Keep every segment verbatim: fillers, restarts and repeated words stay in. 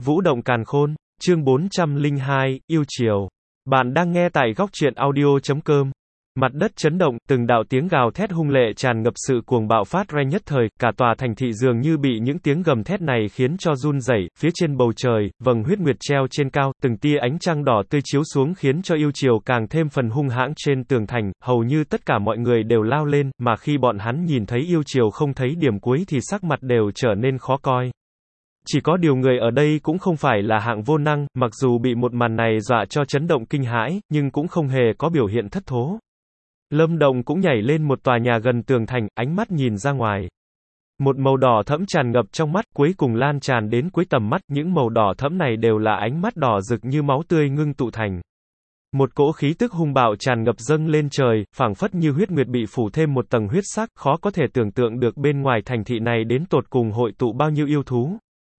Vũ động càn khôn, chương bốn trăm lẻ hai, yêu chiều. Bạn đang nghe tại góc truyện audio chấm com. Mặt đất chấn động, từng đạo tiếng gào thét hung lệ tràn ngập sự cuồng bạo phát ra nhất thời, cả tòa thành thị dường như bị những tiếng gầm thét này khiến cho run rẩy. Phía trên bầu trời, vầng huyết nguyệt treo trên cao, từng tia ánh trăng đỏ tươi chiếu xuống khiến cho yêu chiều càng thêm phần hung hãng trên tường thành, hầu như tất cả mọi người đều lao lên, mà khi bọn hắn nhìn thấy yêu chiều không thấy điểm cuối thì sắc mặt đều trở nên khó coi. Chỉ có điều người ở đây cũng không phải là hạng vô năng, mặc dù bị một màn này dọa cho chấn động kinh hãi, nhưng cũng không hề có biểu hiện thất thố. Lâm Động cũng nhảy lên một tòa nhà gần tường thành, ánh mắt nhìn ra ngoài. Một màu đỏ thẫm tràn ngập trong mắt, cuối cùng lan tràn đến cuối tầm mắt, những màu đỏ thẫm này đều là ánh mắt đỏ rực như máu tươi ngưng tụ thành. Một cỗ khí tức hung bạo tràn ngập dâng lên trời, phảng phất như huyết nguyệt bị phủ thêm một tầng huyết sắc, khó có thể tưởng tượng được bên ngoài thành thị này đến tột cùng hội tụ bao nhiêu yêu thú.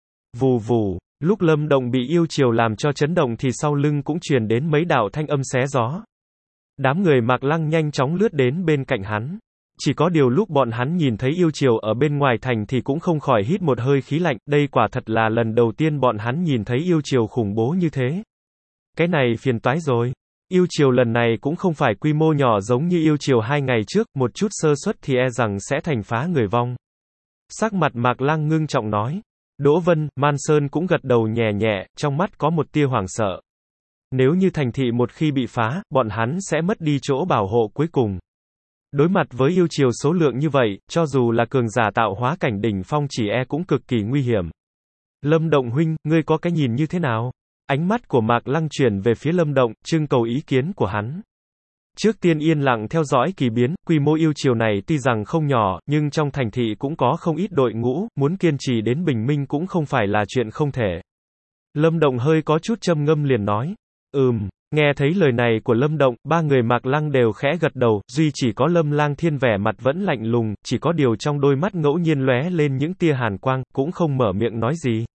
Vù vù, lúc Lâm Động bị yêu chiều làm cho chấn động thì sau lưng cũng truyền đến mấy đạo thanh âm xé gió. Đám người Mạc Lăng nhanh chóng lướt đến bên cạnh hắn. Chỉ có điều lúc bọn hắn nhìn thấy yêu chiều ở bên ngoài thành thì cũng không khỏi hít một hơi khí lạnh, đây quả thật là lần đầu tiên bọn hắn nhìn thấy yêu chiều khủng bố như thế. Cái này phiền toái rồi. Yêu chiều lần này cũng không phải quy mô nhỏ giống như yêu chiều hai ngày trước, một chút sơ suất thì e rằng sẽ thành phá người vong. Sắc mặt Mạc Lăng ngưng trọng nói. Đỗ Vân, Man Sơn cũng gật đầu nhẹ nhẹ, trong mắt có một tia hoảng sợ. Nếu như thành thị một khi bị phá, bọn hắn sẽ mất đi chỗ bảo hộ cuối cùng. Đối mặt với yêu chiều số lượng như vậy, cho dù là cường giả tạo hóa cảnh đỉnh phong chỉ e cũng cực kỳ nguy hiểm. Lâm Động huynh, ngươi có cái nhìn như thế nào? Ánh mắt của Mạc Lăng chuyển về phía Lâm Động, trưng cầu ý kiến của hắn. Trước tiên yên lặng theo dõi kỳ biến, quy mô yêu chiều này tuy rằng không nhỏ, nhưng trong thành thị cũng có không ít đội ngũ, muốn kiên trì đến bình minh cũng không phải là chuyện không thể. Lâm Động hơi có chút châm ngâm liền nói. Ừm, nghe thấy lời này của Lâm Động, ba người Mạc Lăng đều khẽ gật đầu, duy chỉ có Lâm Lang Thiên vẻ mặt vẫn lạnh lùng, chỉ có điều trong đôi mắt ngẫu nhiên lóe lên những tia hàn quang, cũng không mở miệng nói gì.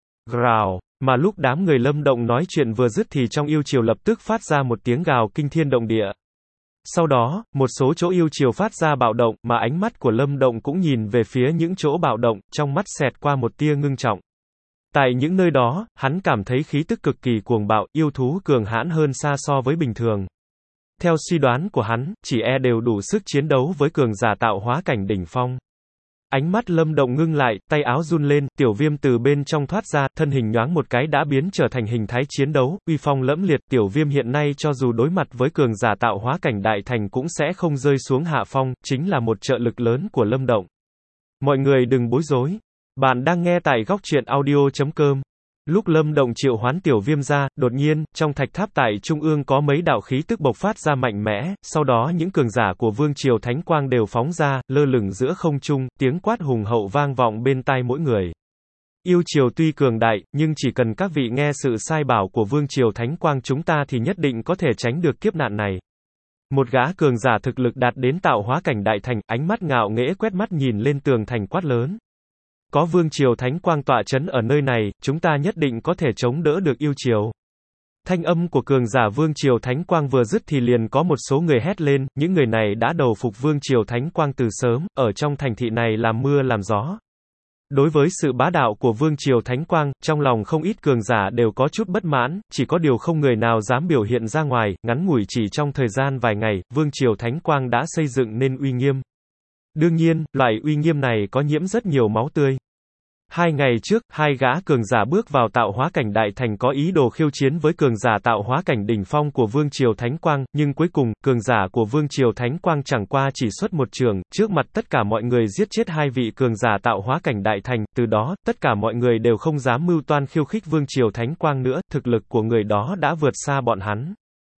Gào, mà lúc đám người Lâm Động nói chuyện vừa dứt thì trong yêu chiều lập tức phát ra một tiếng gào kinh thiên động địa. Sau đó, một số chỗ yêu chiều phát ra bạo động, mà ánh mắt của Lâm Động cũng nhìn về phía những chỗ bạo động, trong mắt xẹt qua một tia ngưng trọng. Tại những nơi đó, hắn cảm thấy khí tức cực kỳ cuồng bạo, yêu thú cường hãn hơn xa so với bình thường. Theo suy đoán của hắn, chỉ e đều đủ sức chiến đấu với cường giả tạo hóa cảnh đỉnh phong. Ánh mắt Lâm Động ngưng lại, tay áo run lên, tiểu viêm từ bên trong thoát ra, thân hình nhoáng một cái đã biến trở thành hình thái chiến đấu, uy phong lẫm liệt, tiểu viêm hiện nay cho dù đối mặt với cường giả tạo hóa cảnh đại thành cũng sẽ không rơi xuống hạ phong, chính là một trợ lực lớn của Lâm Động. Mọi người đừng bối rối. Bạn đang nghe tại góc truyện audio chấm com. Lúc Lâm Động triệu hoán tiểu viêm ra, đột nhiên, trong thạch tháp tại trung ương có mấy đạo khí tức bộc phát ra mạnh mẽ, sau đó những cường giả của Vương Triều Thánh Quang đều phóng ra, lơ lửng giữa không trung, tiếng quát hùng hậu vang vọng bên tai mỗi người. Yêu Triều tuy cường đại, nhưng chỉ cần các vị nghe sự sai bảo của Vương Triều Thánh Quang chúng ta thì nhất định có thể tránh được kiếp nạn này. Một gã cường giả thực lực đạt đến tạo hóa cảnh đại thành, ánh mắt ngạo nghễ quét mắt nhìn lên tường thành quát lớn. Có Vương Triều Thánh Quang tọa chấn ở nơi này, chúng ta nhất định có thể chống đỡ được yêu chiều. Thanh âm của cường giả Vương Triều Thánh Quang vừa dứt thì liền có một số người hét lên, những người này đã đầu phục Vương Triều Thánh Quang từ sớm, ở trong thành thị này làm mưa làm gió. Đối với sự bá đạo của Vương Triều Thánh Quang, trong lòng không ít cường giả đều có chút bất mãn, chỉ có điều không người nào dám biểu hiện ra ngoài, ngắn ngủi chỉ trong thời gian vài ngày, Vương Triều Thánh Quang đã xây dựng nên uy nghiêm. Đương nhiên, loại uy nghiêm này có nhiễm rất nhiều máu tươi. Hai ngày trước, hai gã cường giả bước vào tạo hóa cảnh đại thành có ý đồ khiêu chiến với cường giả tạo hóa cảnh đỉnh phong của Vương Triều Thánh Quang, nhưng cuối cùng, cường giả của Vương Triều Thánh Quang chẳng qua chỉ xuất một trường, trước mặt tất cả mọi người giết chết hai vị cường giả tạo hóa cảnh đại thành, từ đó, tất cả mọi người đều không dám mưu toan khiêu khích Vương Triều Thánh Quang nữa, thực lực của người đó đã vượt xa bọn hắn.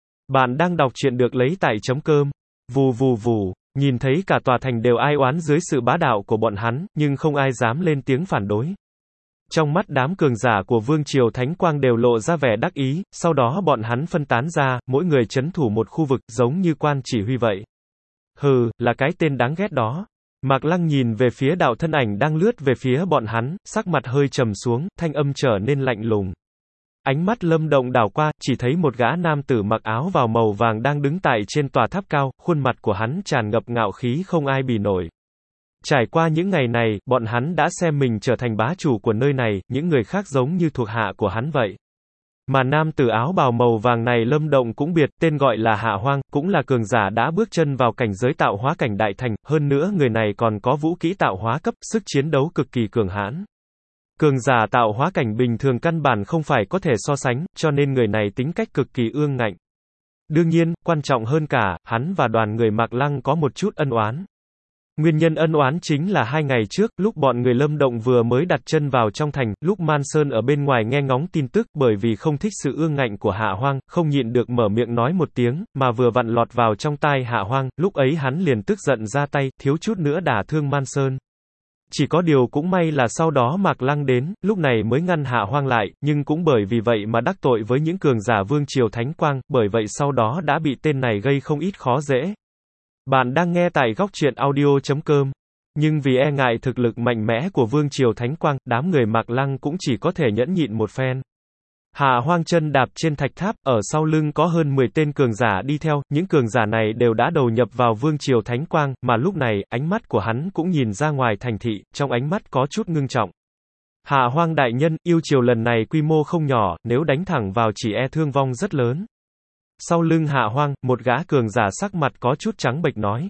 Bạn đang đọc truyện được lấy tại chấm com. Vù vù vù. Nhìn thấy cả tòa thành đều ai oán dưới sự bá đạo của bọn hắn, nhưng không ai dám lên tiếng phản đối. Trong mắt đám cường giả của Vương Triều Thánh Quang đều lộ ra vẻ đắc ý, sau đó bọn hắn phân tán ra, mỗi người trấn thủ một khu vực, giống như quan chỉ huy vậy. Hừ, là cái tên đáng ghét đó. Mạc Lăng nhìn về phía đạo thân ảnh đang lướt về phía bọn hắn, sắc mặt hơi trầm xuống, thanh âm trở nên lạnh lùng. Ánh mắt Lâm Động đảo qua, chỉ thấy một gã nam tử mặc áo vào màu vàng đang đứng tại trên tòa tháp cao, khuôn mặt của hắn tràn ngập ngạo khí không ai bì nổi. Trải qua những ngày này, bọn hắn đã xem mình trở thành bá chủ của nơi này, những người khác giống như thuộc hạ của hắn vậy. Mà nam tử áo bào màu vàng này Lâm Động cũng biệt, tên gọi là Hạ Hoang, cũng là cường giả đã bước chân vào cảnh giới tạo hóa cảnh đại thành, hơn nữa người này còn có vũ kỹ tạo hóa cấp, sức chiến đấu cực kỳ cường hãn. Cường giả tạo hóa cảnh bình thường căn bản không phải có thể so sánh, cho nên người này tính cách cực kỳ ương ngạnh. Đương nhiên, quan trọng hơn cả, hắn và đoàn người Mạc Lăng có một chút ân oán. Nguyên nhân ân oán chính là hai ngày trước, lúc bọn người Lâm Động vừa mới đặt chân vào trong thành, lúc Man Sơn ở bên ngoài nghe ngóng tin tức, bởi vì không thích sự ương ngạnh của Hạ Hoang, không nhịn được mở miệng nói một tiếng, mà vừa vặn lọt vào trong tai Hạ Hoang, lúc ấy hắn liền tức giận ra tay, thiếu chút nữa đả thương Man Sơn. Chỉ có điều cũng may là sau đó Mạc Lăng đến, lúc này mới ngăn Hạ Hoang lại, nhưng cũng bởi vì vậy mà đắc tội với những cường giả Vương Triều Thánh Quang, bởi vậy sau đó đã bị tên này gây không ít khó dễ. Bạn đang nghe tại góc truyện audio chấm com. Nhưng vì e ngại thực lực mạnh mẽ của Vương Triều Thánh Quang, đám người Mạc Lăng cũng chỉ có thể nhẫn nhịn một phen. Hạ Hoang chân đạp trên thạch tháp, ở sau lưng có hơn mười tên cường giả đi theo, những cường giả này đều đã đầu nhập vào Vương Triều Thánh Quang, mà lúc này, ánh mắt của hắn cũng nhìn ra ngoài thành thị, trong ánh mắt có chút ngưng trọng. Hạ Hoang đại nhân, yêu triều lần này quy mô không nhỏ, nếu đánh thẳng vào chỉ e thương vong rất lớn. Sau lưng Hạ Hoang, một gã cường giả sắc mặt có chút trắng bệch nói.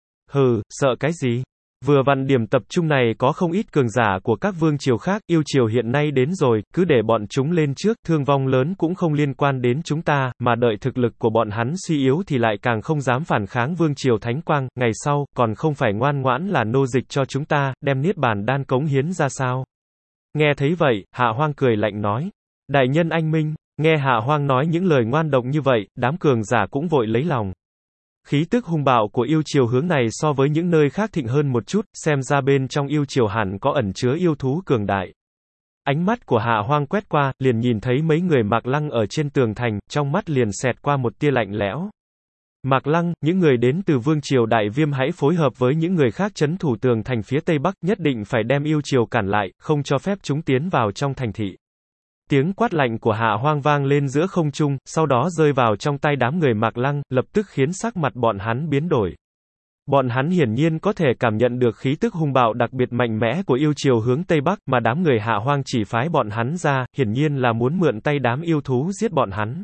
Hừ, sợ cái gì? Vừa vặn điểm tập trung này có không ít cường giả của các vương triều khác, yêu triều hiện nay đến rồi, cứ để bọn chúng lên trước, thương vong lớn cũng không liên quan đến chúng ta, mà đợi thực lực của bọn hắn suy yếu thì lại càng không dám phản kháng Vương Triều Thánh Quang, ngày sau, còn không phải ngoan ngoãn là nô dịch cho chúng ta, đem niết bàn đan cống hiến ra sao. Nghe thấy vậy, Hạ Hoang cười lạnh nói, đại nhân anh minh. Nghe Hạ Hoang nói những lời ngoan độc như vậy, đám cường giả cũng vội lấy lòng. Khí tức hung bạo của yêu triều hướng này so với những nơi khác thịnh hơn một chút, xem ra bên trong yêu triều hẳn có ẩn chứa yêu thú cường đại. Ánh mắt của Hạ Hoang quét qua, liền nhìn thấy mấy người Mạc Lăng ở trên tường thành, trong mắt liền xẹt qua một tia lạnh lẽo. Mạc Lăng, những người đến từ Vương Triều Đại Viêm hãy phối hợp với những người khác trấn thủ tường thành phía Tây Bắc, nhất định phải đem yêu triều cản lại, không cho phép chúng tiến vào trong thành thị. Tiếng quát lạnh của Hạ Hoang vang lên giữa không trung, sau đó rơi vào trong tay đám người Mạc Lăng, lập tức khiến sắc mặt bọn hắn biến đổi. Bọn hắn hiển nhiên có thể cảm nhận được khí tức hung bạo đặc biệt mạnh mẽ của yêu triều hướng Tây Bắc, mà đám người Hạ Hoang chỉ phái bọn hắn ra, hiển nhiên là muốn mượn tay đám yêu thú giết bọn hắn.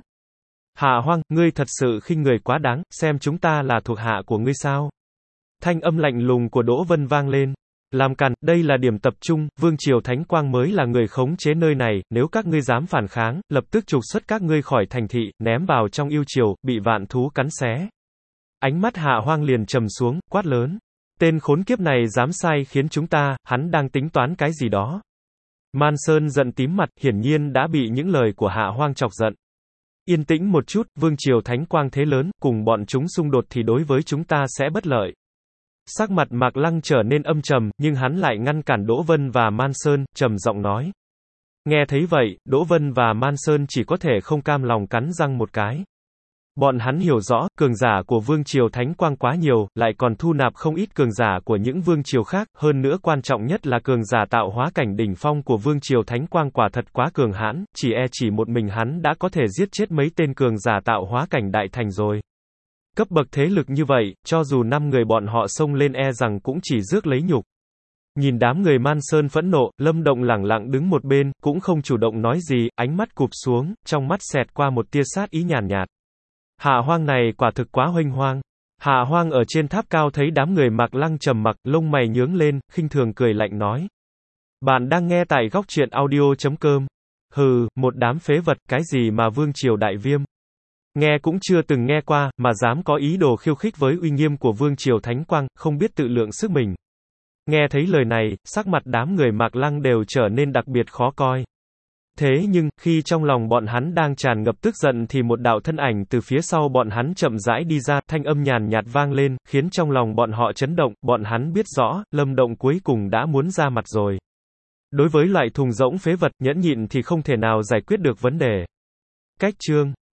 Hạ Hoang, ngươi thật sự khinh người quá đáng, xem chúng ta là thuộc hạ của ngươi sao? Thanh âm lạnh lùng của Đỗ Vân vang lên. Làm càn, đây là điểm tập trung, Vương Triều Thánh Quang mới là người khống chế nơi này, nếu các ngươi dám phản kháng, lập tức trục xuất các ngươi khỏi thành thị, ném vào trong yêu triều, bị vạn thú cắn xé. Ánh mắt Hạ Hoang liền trầm xuống, quát lớn. Tên khốn kiếp này dám sai khiến chúng ta, hắn đang tính toán cái gì đó. Man Sơn giận tím mặt, hiển nhiên đã bị những lời của Hạ Hoang chọc giận. Yên tĩnh một chút, Vương Triều Thánh Quang thế lớn, cùng bọn chúng xung đột thì đối với chúng ta sẽ bất lợi. Sắc mặt Mạc Lăng trở nên âm trầm, nhưng hắn lại ngăn cản Đỗ Vân và Man Sơn, trầm giọng nói. Nghe thấy vậy, Đỗ Vân và Man Sơn chỉ có thể không cam lòng cắn răng một cái. Bọn hắn hiểu rõ, cường giả của Vương Triều Thánh Quang quá nhiều, lại còn thu nạp không ít cường giả của những vương triều khác, hơn nữa quan trọng nhất là cường giả tạo hóa cảnh đỉnh phong của Vương Triều Thánh Quang quả thật quá cường hãn, chỉ e chỉ một mình hắn đã có thể giết chết mấy tên cường giả tạo hóa cảnh đại thành rồi. Cấp bậc thế lực như vậy, cho dù năm người bọn họ xông lên e rằng cũng chỉ rước lấy nhục. Nhìn đám người Man Sơn phẫn nộ, Lâm Động lẳng lặng đứng một bên, cũng không chủ động nói gì, ánh mắt cụp xuống, trong mắt xẹt qua một tia sát ý nhàn nhạt. Hạ Hoang này quả thực quá huênh hoang. Hạ Hoang ở trên tháp cao thấy đám người Mạc Lăng trầm mặc, lông mày nhướng lên, khinh thường cười lạnh nói. Bạn đang nghe tại góc truyện audio chấm com. Hừ, một đám phế vật, cái gì mà Vương Triều Đại Viêm. Nghe cũng chưa từng nghe qua, mà dám có ý đồ khiêu khích với uy nghiêm của Vương Triều Thánh Quang, không biết tự lượng sức mình. Nghe thấy lời này, sắc mặt đám người Mạc Lăng đều trở nên đặc biệt khó coi. Thế nhưng, khi trong lòng bọn hắn đang tràn ngập tức giận thì một đạo thân ảnh từ phía sau bọn hắn chậm rãi đi ra, thanh âm nhàn nhạt vang lên, khiến trong lòng bọn họ chấn động, bọn hắn biết rõ, Lâm Động cuối cùng đã muốn ra mặt rồi. Đối với loại thùng rỗng phế vật, nhẫn nhịn thì không thể nào giải quyết được vấn đề. Cách chương